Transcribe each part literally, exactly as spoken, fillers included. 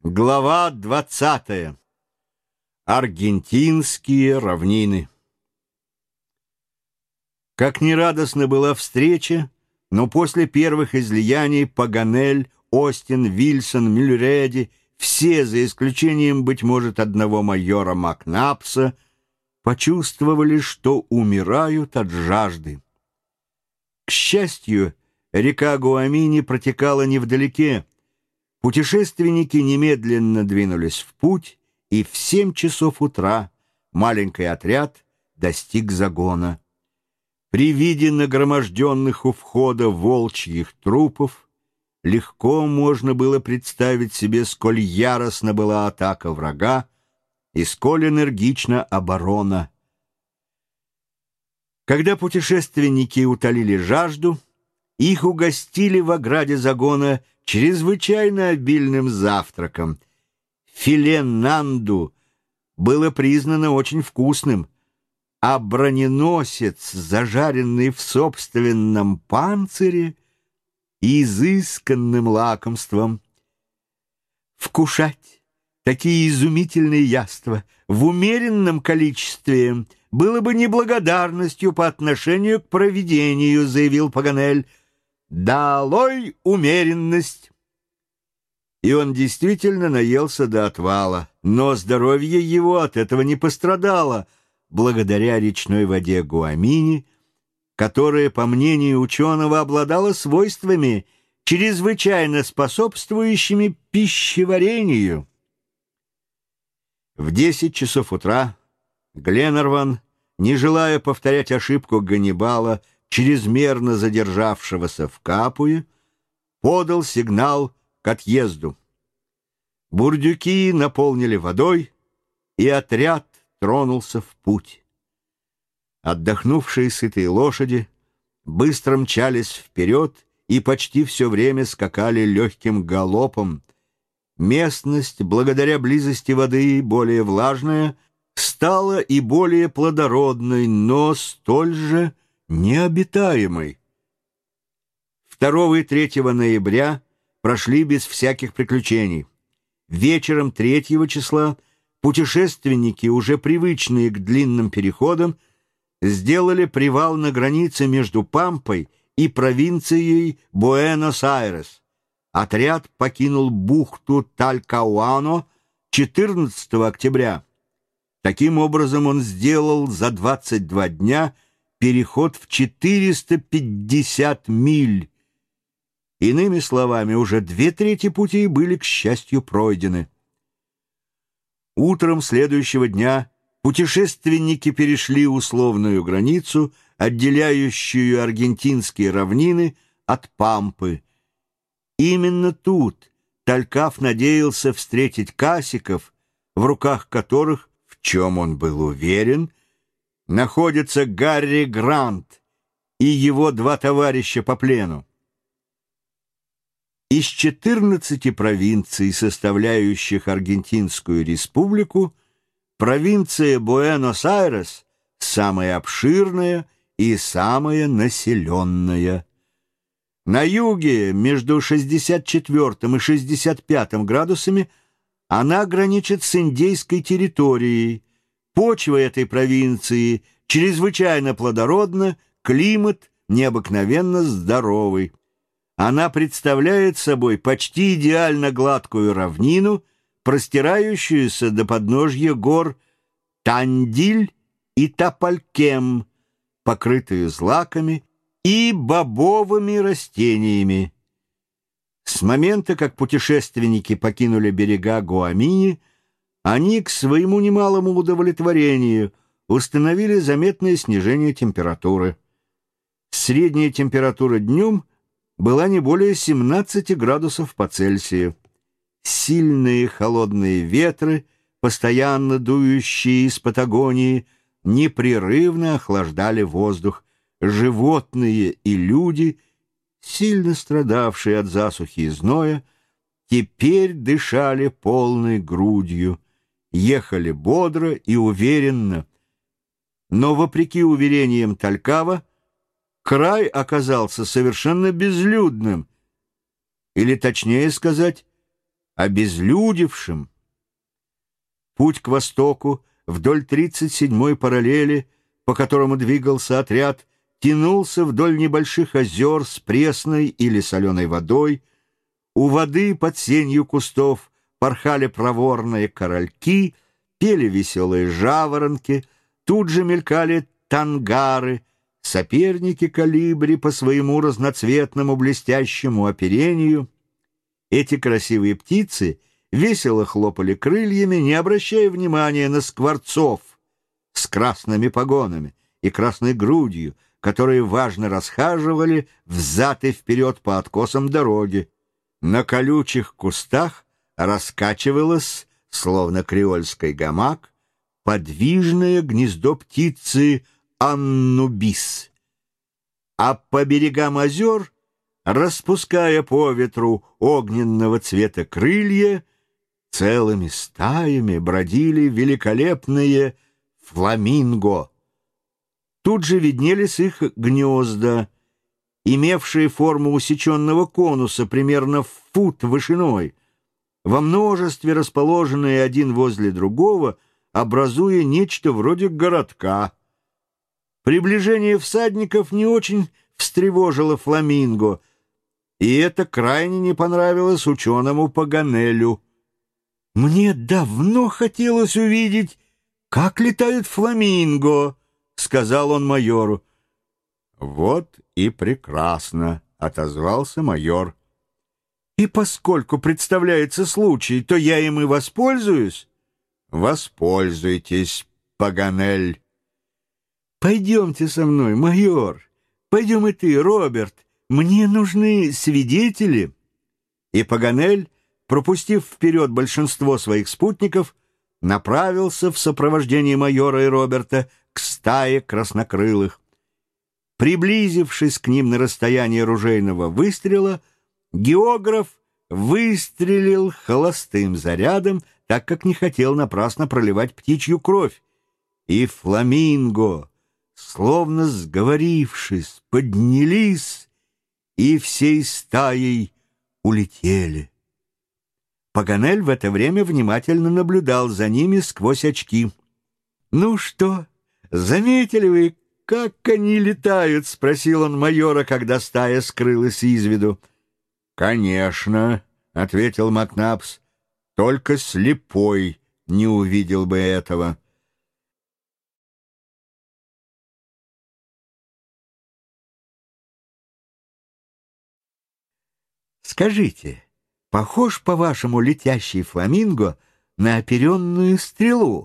Глава двадцатая. Аргентинские равнины. Как нерадостна была встреча, но после первых излияний Паганель, Остин, Вильсон, Мюлреди, все, за исключением, быть может, одного майора Макнапса, почувствовали, что умирают от жажды. К счастью, река Гуамини протекала невдалеке. Путешественники немедленно двинулись в путь, и в семь часов утра маленький отряд достиг загона. При виде нагроможденных у входа волчьих трупов легко можно было представить себе, сколь яростна была атака врага и сколь энергична оборона. Когда путешественники утолили жажду, их угостили в ограде загона чрезвычайно обильным завтраком. Филе нанду было признано очень вкусным, а броненосец, зажаренный в собственном панцире, изысканным лакомством. Вкушать такие изумительные яства в умеренном количестве было бы неблагодарностью по отношению к провидению, заявил Паганель. «Долой умеренность!» И он действительно наелся до отвала, но здоровье его от этого не пострадало, благодаря речной воде Гуамини, которая, по мнению ученого, обладала свойствами, чрезвычайно способствующими пищеварению. В десять часов утра Гленарван, не желая повторять ошибку Ганнибала, чрезмерно задержавшегося в Капуе, подал сигнал к отъезду. Бурдюки наполнили водой, и отряд тронулся в путь. Отдохнувшие сытые лошади быстро мчались вперед и почти все время скакали легким галопом. Местность, благодаря близости воды, более влажная, стала и более плодородной, но столь же необитаемой. второго и третьего ноября прошли без всяких приключений. Вечером третьего числа путешественники, уже привычные к длинным переходам, сделали привал на границе между Пампой и провинцией Буэнос-Айрес. Отряд покинул бухту Талькауано четырнадцатого октября. Таким образом, он сделал за двадцать два дня переход в четыреста пятьдесят миль. Иными словами, уже две трети пути были, к счастью, пройдены. Утром следующего дня путешественники перешли условную границу, отделяющую аргентинские равнины от Пампы. Именно тут Талькав надеялся встретить касиков, в руках которых, в чем он был уверен, находится Гарри Грант и его два товарища по плену. Из четырнадцати провинций, составляющих Аргентинскую республику, провинция Буэнос-Айрес самая обширная и самая населенная. На юге, между шестьдесят четвёртым и шестьдесят пятым градусами, она граничит с индейской территорией. Почва этой провинции чрезвычайно плодородна, климат необыкновенно здоровый. Она представляет собой почти идеально гладкую равнину, простирающуюся до подножья гор Тандиль и Тапалькем, покрытую злаками и бобовыми растениями. С момента, как путешественники покинули берега Гуамини, они, к своему немалому удовлетворению, установили заметное снижение температуры. Средняя температура днем была не более семнадцати градусов по Цельсию. Сильные холодные ветры, постоянно дующие из Патагонии, непрерывно охлаждали воздух. Животные и люди, сильно страдавшие от засухи и зноя, теперь дышали полной грудью, ехали бодро и уверенно. Но, вопреки уверениям Талькава, край оказался совершенно безлюдным, или, точнее сказать, обезлюдевшим. Путь к востоку вдоль тридцать седьмой параллели, по которому двигался отряд, тянулся вдоль небольших озер с пресной или соленой водой. У воды под сенью кустов порхали проворные корольки, пели веселые жаворонки, тут же мелькали тангары, соперники колибри по своему разноцветному блестящему оперению. Эти красивые птицы весело хлопали крыльями, не обращая внимания на скворцов с красными погонами и красной грудью, которые важно расхаживали взад и вперед по откосам дороги. На колючих кустах раскачивалось, словно креольский гамак, подвижное гнездо птицы аннубис. А по берегам озер, распуская по ветру огненного цвета крылья, целыми стаями бродили великолепные фламинго. Тут же виднелись их гнезда, имевшие форму усеченного конуса примерно в фут вышиной, во множестве расположенные один возле другого, образуя нечто вроде городка. Приближение всадников не очень встревожило фламинго, и это крайне не понравилось ученому Паганелю. «Мне давно хотелось увидеть, как летают фламинго», — сказал он майору. «Вот и прекрасно», — отозвался майор. «И поскольку представляется случай, то я им и воспользуюсь». «Воспользуйтесь, Паганель». «Пойдемте со мной, майор. Пойдем и ты, Роберт. Мне нужны свидетели». И Паганель, пропустив вперед большинство своих спутников, направился в сопровождении майора и Роберта к стае краснокрылых. Приблизившись к ним на расстояние ружейного выстрела, географ выстрелил холостым зарядом, так как не хотел напрасно проливать птичью кровь, и фламинго, словно сговорившись, поднялись и всей стаей улетели. Паганель в это время внимательно наблюдал за ними сквозь очки. «Ну что, заметили вы, как они летают?» — спросил он майора, когда стая скрылась из виду. «Конечно», — ответил Макнапс, — «только слепой не увидел бы этого». «Скажите, похож, по-вашему, летящий фламинго на оперенную стрелу?»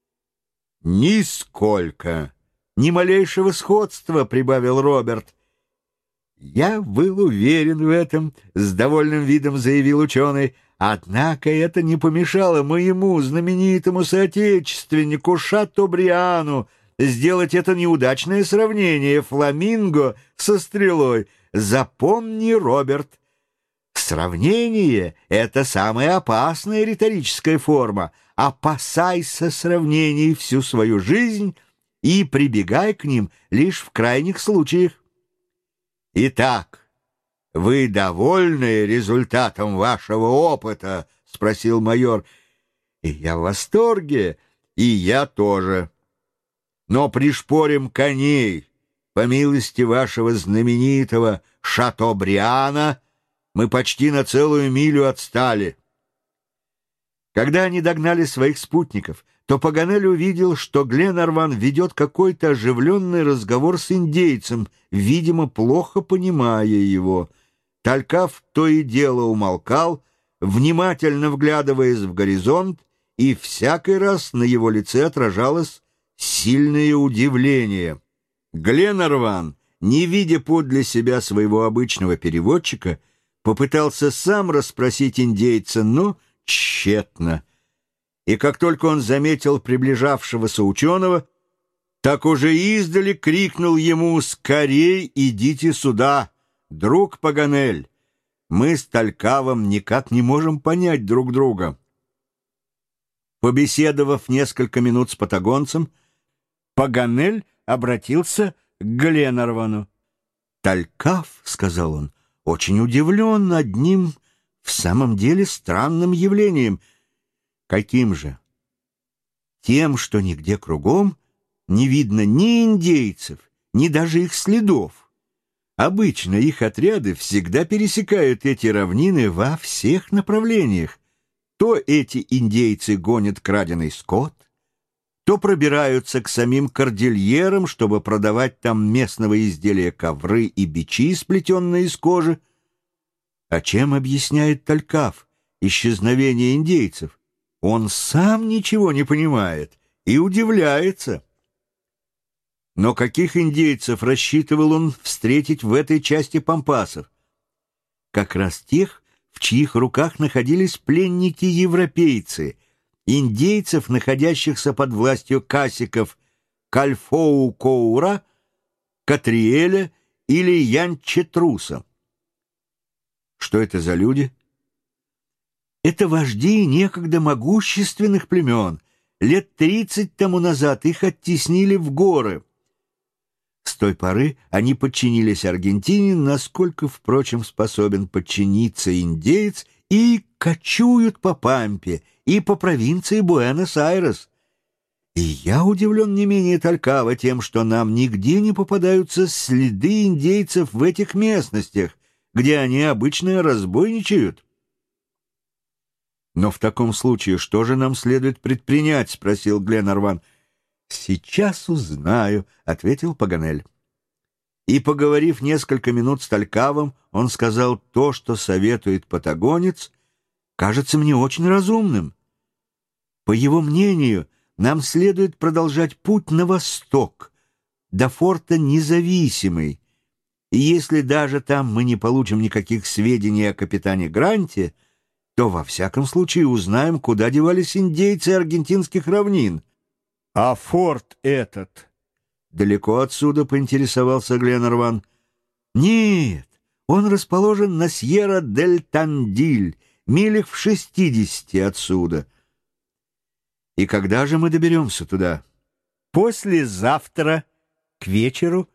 «Нисколько, ни малейшего сходства», — прибавил Роберт. «Я был уверен в этом», — с довольным видом заявил ученый. «Однако это не помешало моему знаменитому соотечественнику Шатобриану сделать это неудачное сравнение фламинго со стрелой. Запомни, Роберт, сравнение — это самая опасная риторическая форма. Опасайся сравнений всю свою жизнь и прибегай к ним лишь в крайних случаях». «Итак, вы довольны результатом вашего опыта?» — спросил майор. «И я в восторге, и я тоже. Но пришпорим коней. По милости вашего знаменитого Шатобриана мы почти на целую милю отстали». Когда они догнали своих спутников, то Паганель увидел, что Гленарван ведет какой-то оживленный разговор с индейцем, видимо, плохо понимая его. Талькав то и дело умолкал, внимательно вглядываясь в горизонт, и всякий раз на его лице отражалось сильное удивление. Гленарван, не видя подле себя своего обычного переводчика, попытался сам расспросить индейца, но тщетно. И как только он заметил приближавшегося ученого, так уже издали крикнул ему: «Скорей идите сюда, друг Паганель! Мы с Талькавом никак не можем понять друг друга». Побеседовав несколько минут с патагонцем, Паганель обратился к Гленарвану. «Талькав, — сказал он, — очень удивлен одним в самом деле странным явлением. Каким же? Тем, что нигде кругом не видно ни индейцев, ни даже их следов. Обычно их отряды всегда пересекают эти равнины во всех направлениях. То эти индейцы гонят краденый скот, то пробираются к самим кордильерам, чтобы продавать там местного изделия ковры и бичи, сплетенные из кожи. А чем объясняет Талькав исчезновение индейцев? Он сам ничего не понимает и удивляется. Но каких индейцев рассчитывал он встретить в этой части пампасов? Как раз тех, в чьих руках находились пленники-европейцы, индейцев, находящихся под властью касиков Кальфоу-Коура, Катриэля или Янчетруса. Что это за люди? Это вожди некогда могущественных племен. Лет тридцать тому назад их оттеснили в горы. С той поры они подчинились Аргентине, насколько, впрочем, способен подчиниться индеец, и кочуют по Пампе и по провинции Буэнос-Айрес. И я удивлен не менее Талькава тем, что нам нигде не попадаются следы индейцев в этих местностях, где они обычно разбойничают. «Но в таком случае что же нам следует предпринять?» — спросил Гленарван. «Сейчас узнаю», — ответил Паганель. И, поговорив несколько минут с Талькавом, он сказал: «То, что советует патагонец, кажется мне очень разумным. По его мнению, нам следует продолжать путь на восток, до форта Независимый, и если даже там мы не получим никаких сведений о капитане Гранте, то во всяком случае узнаем, куда девались индейцы аргентинских равнин». «А форт этот далеко отсюда?» — поинтересовался Гленарван. «Нет, он расположен на Сьерра-дель-Тандиль, милях в шестидесяти отсюда». «И когда же мы доберемся туда?» «Послезавтра, к вечеру».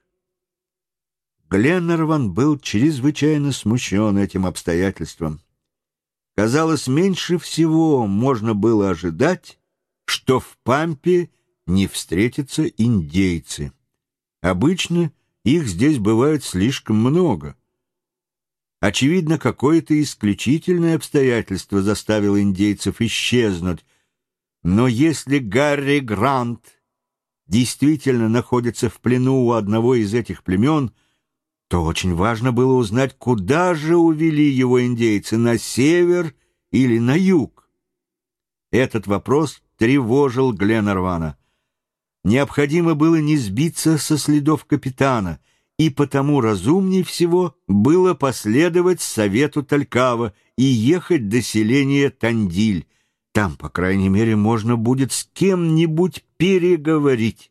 Гленарван был чрезвычайно смущен этим обстоятельством. Казалось, меньше всего можно было ожидать, что в Пампе не встретятся индейцы. Обычно их здесь бывает слишком много. Очевидно, какое-то исключительное обстоятельство заставило индейцев исчезнуть. Но если Гарри Грант действительно находится в плену у одного из этих племен, то очень важно было узнать, куда же увели его индейцы, на север или на юг. Этот вопрос тревожил Гленарвана. Необходимо было не сбиться со следов капитана, и потому разумней всего было последовать совету Талькава и ехать до селения Тандиль. Там, по крайней мере, можно будет с кем-нибудь переговорить.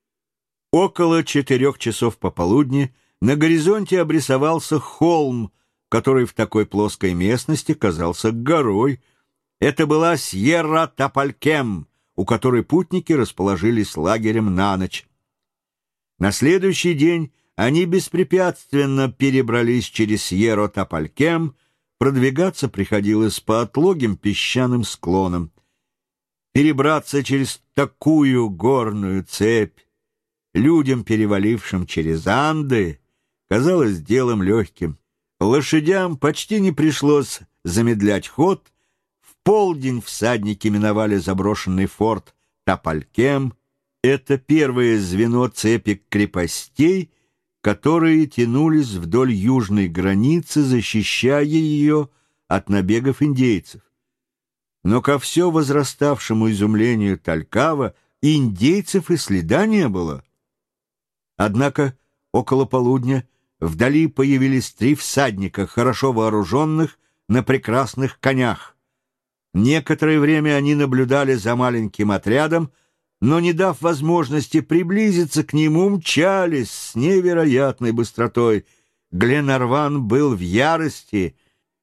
Около четырех часов пополудни на горизонте обрисовался холм, который в такой плоской местности казался горой. Это была Сьерра-Тапалькем, у которой путники расположились лагерем на ночь. На следующий день они беспрепятственно перебрались через Сьерра-Тапалькем, продвигаться приходилось по отлогим песчаным склонам. Перебраться через такую горную цепь людям, перевалившим через Анды, казалось делом легким. Лошадям почти не пришлось замедлять ход. В полдень всадники миновали заброшенный форт Тапалькем. Это первое звено цепи крепостей, которые тянулись вдоль южной границы, защищая ее от набегов индейцев. Но ко все возраставшему изумлению Талькава индейцев и следа не было. Однако около полудня вдали появились три всадника, хорошо вооруженных, на прекрасных конях. Некоторое время они наблюдали за маленьким отрядом, но, не дав возможности приблизиться к нему, мчались с невероятной быстротой. Гленарван был в ярости.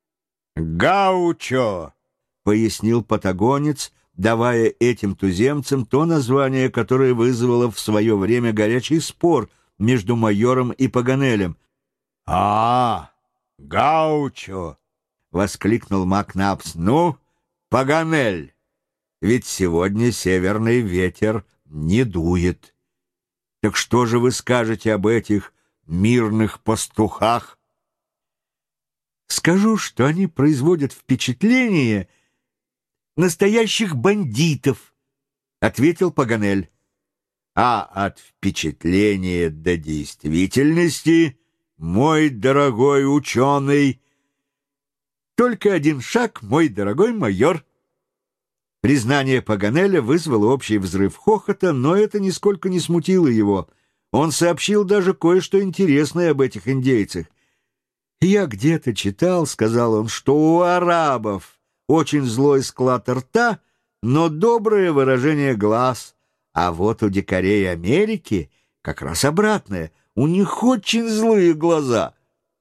«Гаучо!» — пояснил патагонец, давая этим туземцам то название, которое вызвало в свое время горячий спор между майором и Паганелем. «А, Гаучо!» — воскликнул Макнапс. «Ну, Паганель, ведь сегодня северный ветер не дует. Так что же вы скажете об этих мирных пастухах?» «Скажу, что они производят впечатление настоящих бандитов», — ответил Паганель. «А от впечатления до действительности, мой дорогой ученый, только один шаг, мой дорогой майор». Признание Паганеля вызвало общий взрыв хохота, но это нисколько не смутило его. Он сообщил даже кое-что интересное об этих индейцах. «Я где-то читал, — сказал он, — что у арабов очень злой склад рта, но доброе выражение глаз, а вот у дикарей Америки как раз обратное, у них очень злые глаза».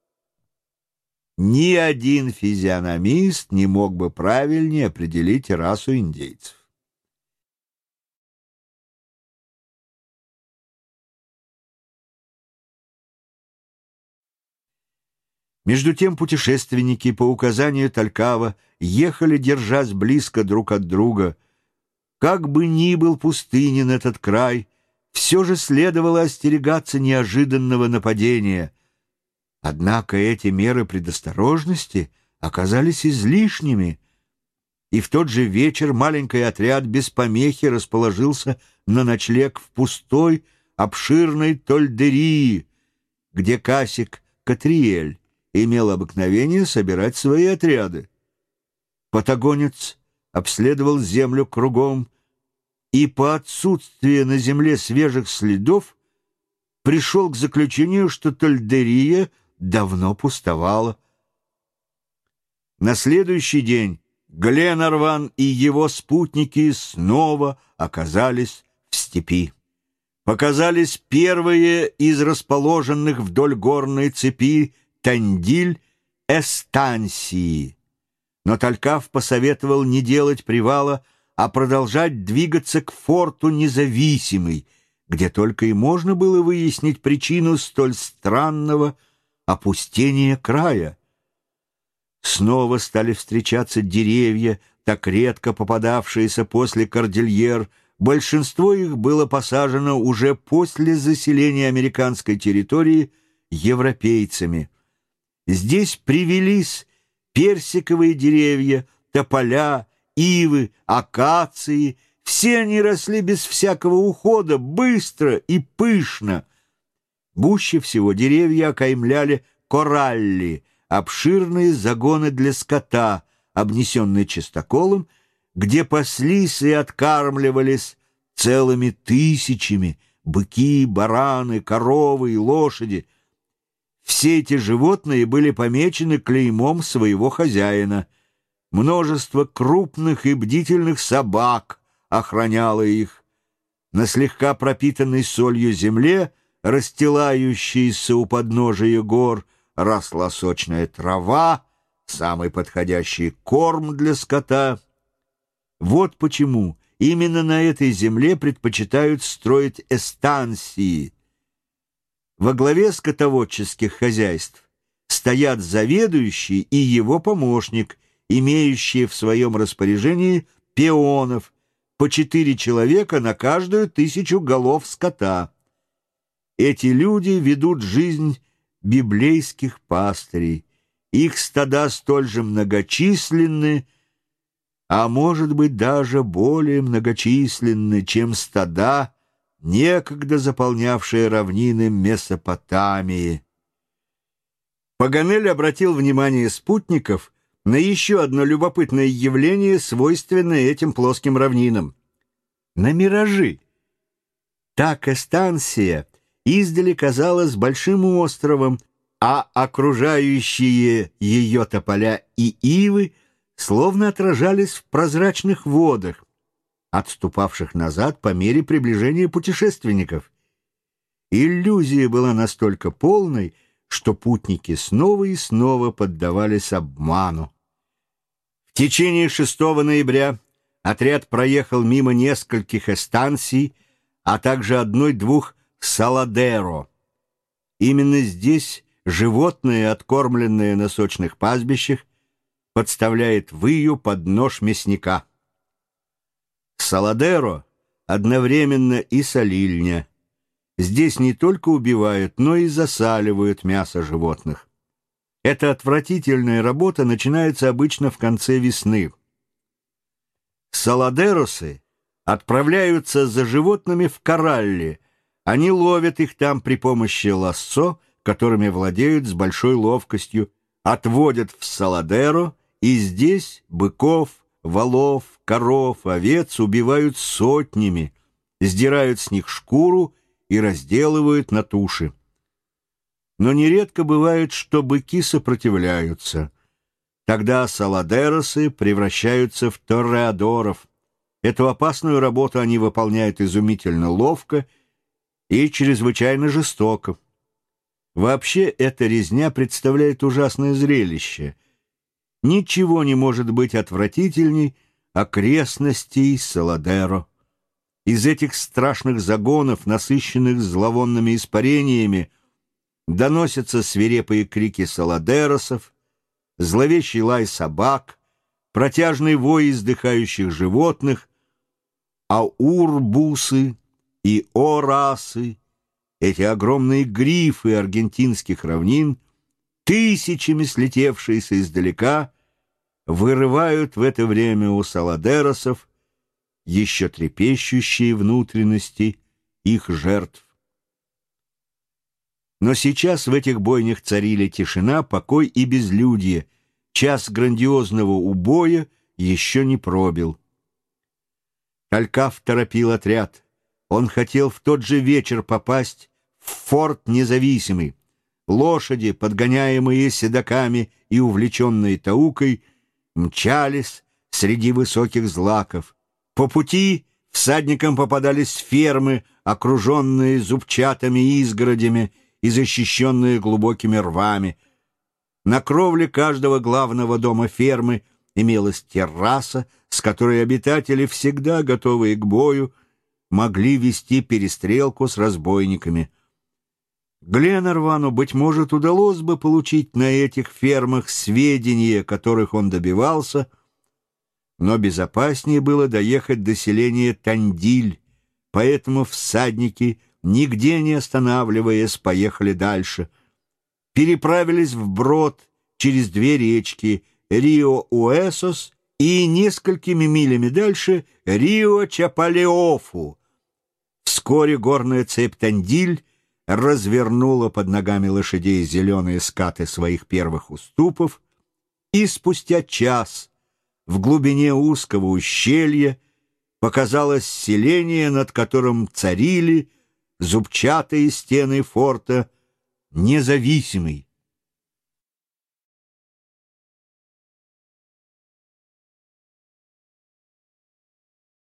Ни один физиономист не мог бы правильнее определить расу индейцев. Между тем путешественники по указанию Талькава ехали, держась близко друг от друга. Как бы ни был пустынен этот край, все же следовало остерегаться неожиданного нападения. Однако эти меры предосторожности оказались излишними, и в тот же вечер маленький отряд без помехи расположился на ночлег в пустой, обширной Тольдерии, где Касик Катриэль имел обыкновение собирать свои отряды. Патагонец обследовал землю кругом и по отсутствию на земле свежих следов пришел к заключению, что Тольдерия давно пустовала. На следующий день Гленарван и его спутники снова оказались в степи. Показались первые из расположенных вдоль горной цепи Тандиль эстанции. Но Талькав посоветовал не делать привала, а продолжать двигаться к форту Независимый, где только и можно было выяснить причину столь странного опустения края. Снова стали встречаться деревья, так редко попадавшиеся после кордильер. Большинство их было посажено уже после заселения американской территории европейцами. Здесь привелись персиковые деревья, тополя, ивы, акации. Все они росли без всякого ухода, быстро и пышно. Гуще всего деревья окаймляли коралли, обширные загоны для скота, обнесенные чистоколом, где паслись и откармливались целыми тысячами быки, бараны, коровы и лошади. Все эти животные были помечены клеймом своего хозяина. Множество крупных и бдительных собак охраняло их. На слегка пропитанной солью земле, расстилающейся у подножия гор, росла сочная трава, самый подходящий корм для скота. Вот почему именно на этой земле предпочитают строить эстанции. Во главе скотоводческих хозяйств стоят заведующий и его помощник, имеющие в своем распоряжении пеонов, по четыре человека на каждую тысячу голов скота. Эти люди ведут жизнь библейских пастырей. Их стада столь же многочисленны, а может быть даже более многочисленны, чем стада, некогда заполнявшие равнины Месопотамии. Паганель обратил внимание спутников на еще одно любопытное явление, свойственное этим плоским равнинам — на миражи. Так эстанция издали казалась большим островом, а окружающие ее тополя и ивы словно отражались в прозрачных водах, отступавших назад по мере приближения путешественников. Иллюзия была настолько полной, что путники снова и снова поддавались обману. В течение шестого ноября отряд проехал мимо нескольких эстанций, а также одной-двух Саладеро. Именно здесь животные, откормленные на сочных пастбищах, подставляет выю под нож мясника. Саладеро одновременно и солильня. Здесь не только убивают, но и засаливают мясо животных. Эта отвратительная работа начинается обычно в конце весны. Саладеросы отправляются за животными в коралли. Они ловят их там при помощи лассо, которыми владеют с большой ловкостью, отводят в Саладеро, и здесь быков, волов, коров, овец убивают сотнями, сдирают с них шкуру и разделывают на туши. Но нередко бывает, что быки сопротивляются. Тогда саладеросы превращаются в тореадоров. Эту опасную работу они выполняют изумительно ловко и чрезвычайно жестоко. Вообще, эта резня представляет ужасное зрелище. Ничего не может быть отвратительней окрестностей Саладеро. Из этих страшных загонов, насыщенных зловонными испарениями, доносятся свирепые крики саладеросов, зловещий лай собак, протяжный вой издыхающих животных, а урбусы и орасы, эти огромные грифы аргентинских равнин, тысячами слетевшиеся издалека, вырывают в это время у саладеросов еще трепещущие внутренности их жертв. Но сейчас в этих бойнях царили тишина, покой и безлюдье. Час грандиозного убоя еще не пробил. Талькав торопил отряд. Он хотел в тот же вечер попасть в форт Независимый. Лошади, подгоняемые седоками и увлеченные таукой, мчались среди высоких злаков. По пути всадникам попадались фермы, окруженные зубчатыми изгородями и защищенные глубокими рвами. На кровле каждого главного дома фермы имелась терраса, с которой обитатели, всегда готовые к бою, могли вести перестрелку с разбойниками. Гленарвану, быть может, удалось бы получить на этих фермах сведения, которых он добивался, но безопаснее было доехать до селения Тандиль, поэтому всадники, нигде не останавливаясь, поехали дальше. Переправились вброд через две речки Рио-Уэсос и несколькими милями дальше Рио-Чапалеофу. Вскоре горная цепь Тандиль развернула под ногами лошадей зеленые скаты своих первых уступов, и спустя час в глубине узкого ущелья показалось селение, над которым царили зубчатые стены форта Независимый.